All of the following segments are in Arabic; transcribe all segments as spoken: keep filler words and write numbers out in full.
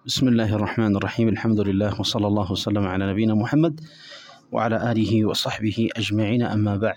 بسم الله الرحمن الرحيم. الحمد لله وصلى الله وسلم على نبينا محمد وعلى آله وصحبه أجمعين، أما بعد.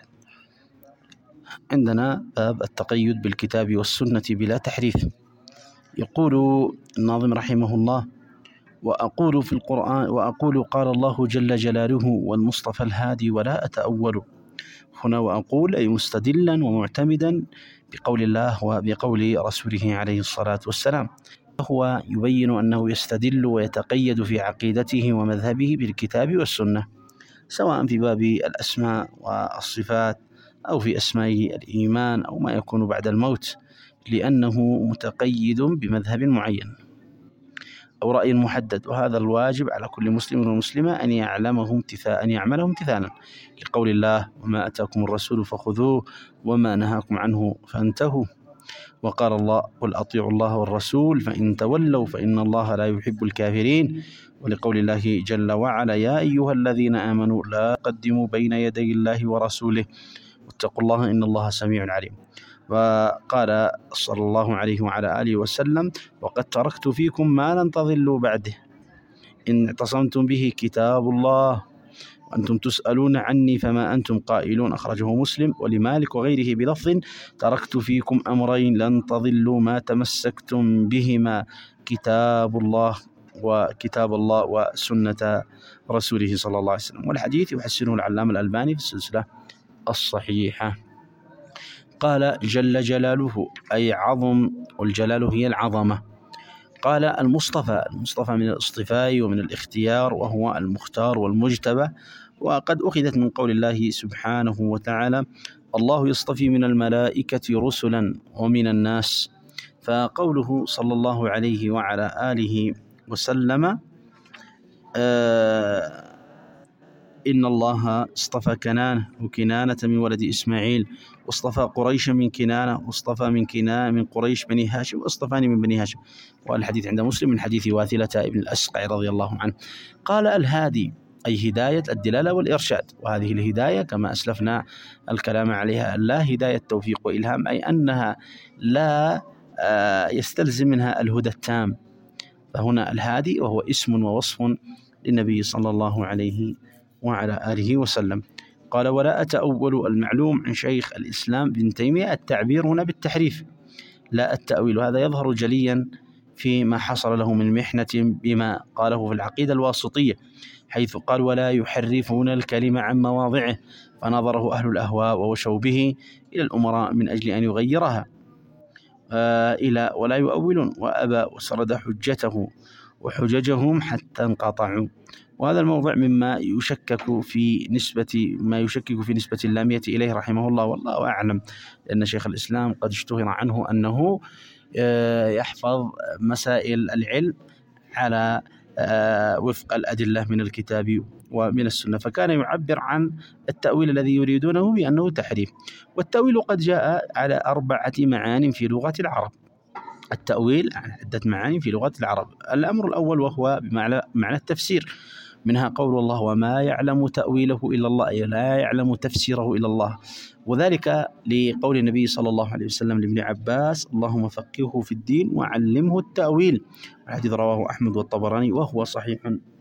عندنا باب التقيد بالكتاب والسنة بلا تحريف. يقول الناظم رحمه الله: وأقول في القرآن وأقول قال الله جل جلاله والمصطفى الهادي ولا أتأول. هنا وأقول أي مستدلا ومعتمدا بقول الله وبقول رسوله عليه الصلاة والسلام. هو يبين أنه يستدل ويتقيد في عقيدته ومذهبه بالكتاب والسنة، سواء في باب الأسماء والصفات أو في أسماء الإيمان أو ما يكون بعد الموت، لأنه متقيد بمذهب معين أو رأي محدد، وهذا الواجب على كل مسلم ومسلمة أن يعلمه امتثالا أن يعمله امتثالا لقول الله: وما أتاكم الرسول فخذوه وما نهاكم عنه فانتهوا. وقال الله: قل أطيعوا الله والرسول فإن تولوا فإن الله لا يحب الكافرين. ولقول الله جل وعلا: يا أيها الذين آمنوا لا تقدموا بين يدي الله ورسوله واتقوا الله إن الله سميع عليم. وقال صلى الله عليه وعلى آله وسلم: وقد تركت فيكم ما لن تضلوا بعده إن اعتصمتم به كتاب الله وأنتم تسألون عني فما أنتم قائلون. أخرجه مسلم ولمالك وغيره بلفظ: تركت فيكم أمرين لن تضلوا ما تمسكتم بهما كتاب الله وكتاب الله وسنة رسوله صلى الله عليه وسلم. والحديث يحسنه العلامة الألباني في السلسلة الصحيحة. قال جل جلاله أي عظم، والجلال هي العظمة. قال المصطفى، المصطفى من الاصطفاء ومن الاختيار، وهو المختار والمجتبى، وقد أخذت من قول الله سبحانه وتعالى: الله يصطفي من الملائكة رسلا ومن الناس. فقوله صلى الله عليه وعلى آله وسلم: آه إن الله اصطفى كنانة وكنانة من ولد إسماعيل، واصطفى قريش من كنانة، واصطفى من كنانة من قريش بني هاشم، واصطفاني من بني هاشم. والحديث عند مسلم من حديث واثلة ابن الأسقع رضي الله عنه. قال الهادي أي هداية الدلالة والإرشاد، وهذه الهداية كما أسلفنا الكلام عليها لا هداية توفيق وإلهام، أي أنها لا يستلزم منها الهدى التام. فهنا الهادي وهو اسم ووصف للنبي صلى الله عليه وعلى آله وسلم. قال ولا أتأول. المعلوم عن شيخ الإسلام بن تيمية التعبير هنا بالتحريف لا التأويل، هذا يظهر جليا فيما حصل له من محنة بما قاله في العقيدة الواسطية، حيث قال: ولا يحرفون الكلمة عن مواضعه، فنظره أهل الأهواء ووشوا به إلى الأمراء من أجل أن يغيرها آه إلى ولا يؤولون، وأبى وسرد حجته وحججهم حتى انقطعوا. وهذا الموضع مما يشكك في نسبة ما يشكك في نسبة اللامية إليه رحمه الله، والله أعلم، لأن شيخ الإسلام قد اشتهر عنه أنه يحفظ مسائل العلم على وفق الأدلة من الكتاب ومن السنة، فكان يعبر عن التأويل الذي يريدونه بأنه تحريف. والتأويل قد جاء على أربعة معان في لغة العرب. التأويل عن عدة معاني في لغة العرب. الأمر الأول وهو بمعنى معنى التفسير، منها قول الله: وما يعلم تأويله إلا الله، أي لا يعلم تفسيره إلا الله، وذلك لقول النبي صلى الله عليه وسلم لابن عباس: اللهم فقهه في الدين وعلمه التأويل. الحديث رواه أحمد والطبراني وهو صحيح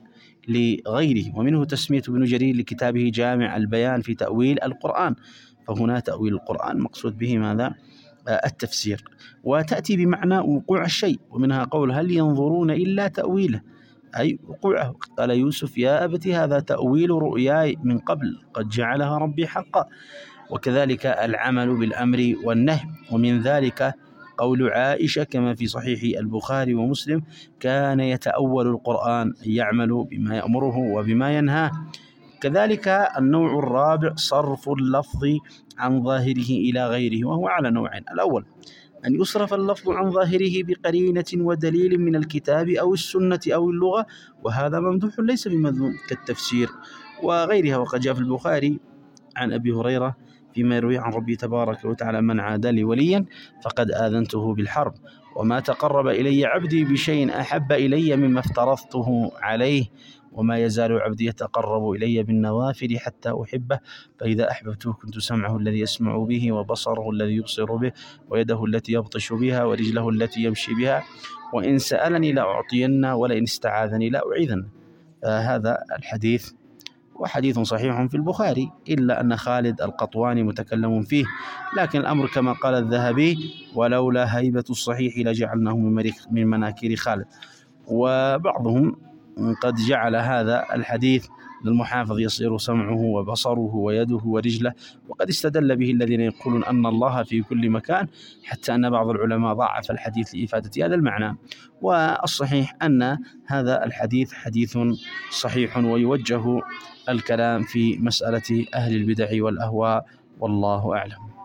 لغيره. ومنه تسمية ابن جرير لكتابه جامع البيان في تأويل القرآن، فهنا تأويل القرآن مقصود به ماذا؟ التفسير. وتأتي بمعنى وقوع الشيء، ومنها قول: هل ينظرون إلا تأويله، أي وقوعه. قال يوسف: يا أبت هذا تأويل رؤياي من قبل قد جعلها ربي حقا. وكذلك العمل بالأمر والنهي. ومن ذلك قول عائشة كما في صحيح البخاري ومسلم: كان يتأول القرآن، يعمل بما يأمره وبما ينهاه. كذلك النوع الرابع صرف اللفظ عن ظاهره إلى غيره، وهو على نوعين: الأول أن يصرف اللفظ عن ظاهره بقرينة ودليل من الكتاب أو السنة أو اللغة، وهذا ممدوح ليس بمذموم كالتفسير وغيرها. وقد جاء في البخاري عن أبي هريرة فيما يروي عن ربي تبارك وتعالى: من عادى لي وليا فقد آذنته بالحرب، وما تقرب إلي عبدي بشيء أحب إلي مما افترضته عليه. وما يزال عبدي يتقرب إلي بالنوافل حتى أحبه، فإذا أحببته كنت سمعه الذي يسمع به، وبصره الذي يبصر به، ويده التي يبطش بها، ورجله التي يمشي بها، وإن سألني لأعطينه، ولئن استعاذني لأعيذنه. هذا الحديث وحديث صحيح في البخاري، إلا أن خالد القطواني متكلم فيه، لكن الأمر كما قال الذهبي: ولولا هيبة الصحيح لجعلناه من مناكير خالد. وبعضهم قد جعل هذا الحديث للمحافظ يصير سمعه وبصره ويده ورجله، وقد استدل به الذين يقولون أن الله في كل مكان، حتى أن بعض العلماء ضعف الحديث لإفادة هذا المعنى. والصحيح أن هذا الحديث حديث صحيح، ويوجه الكلام في مسألة أهل البدع والأهواء، والله أعلم.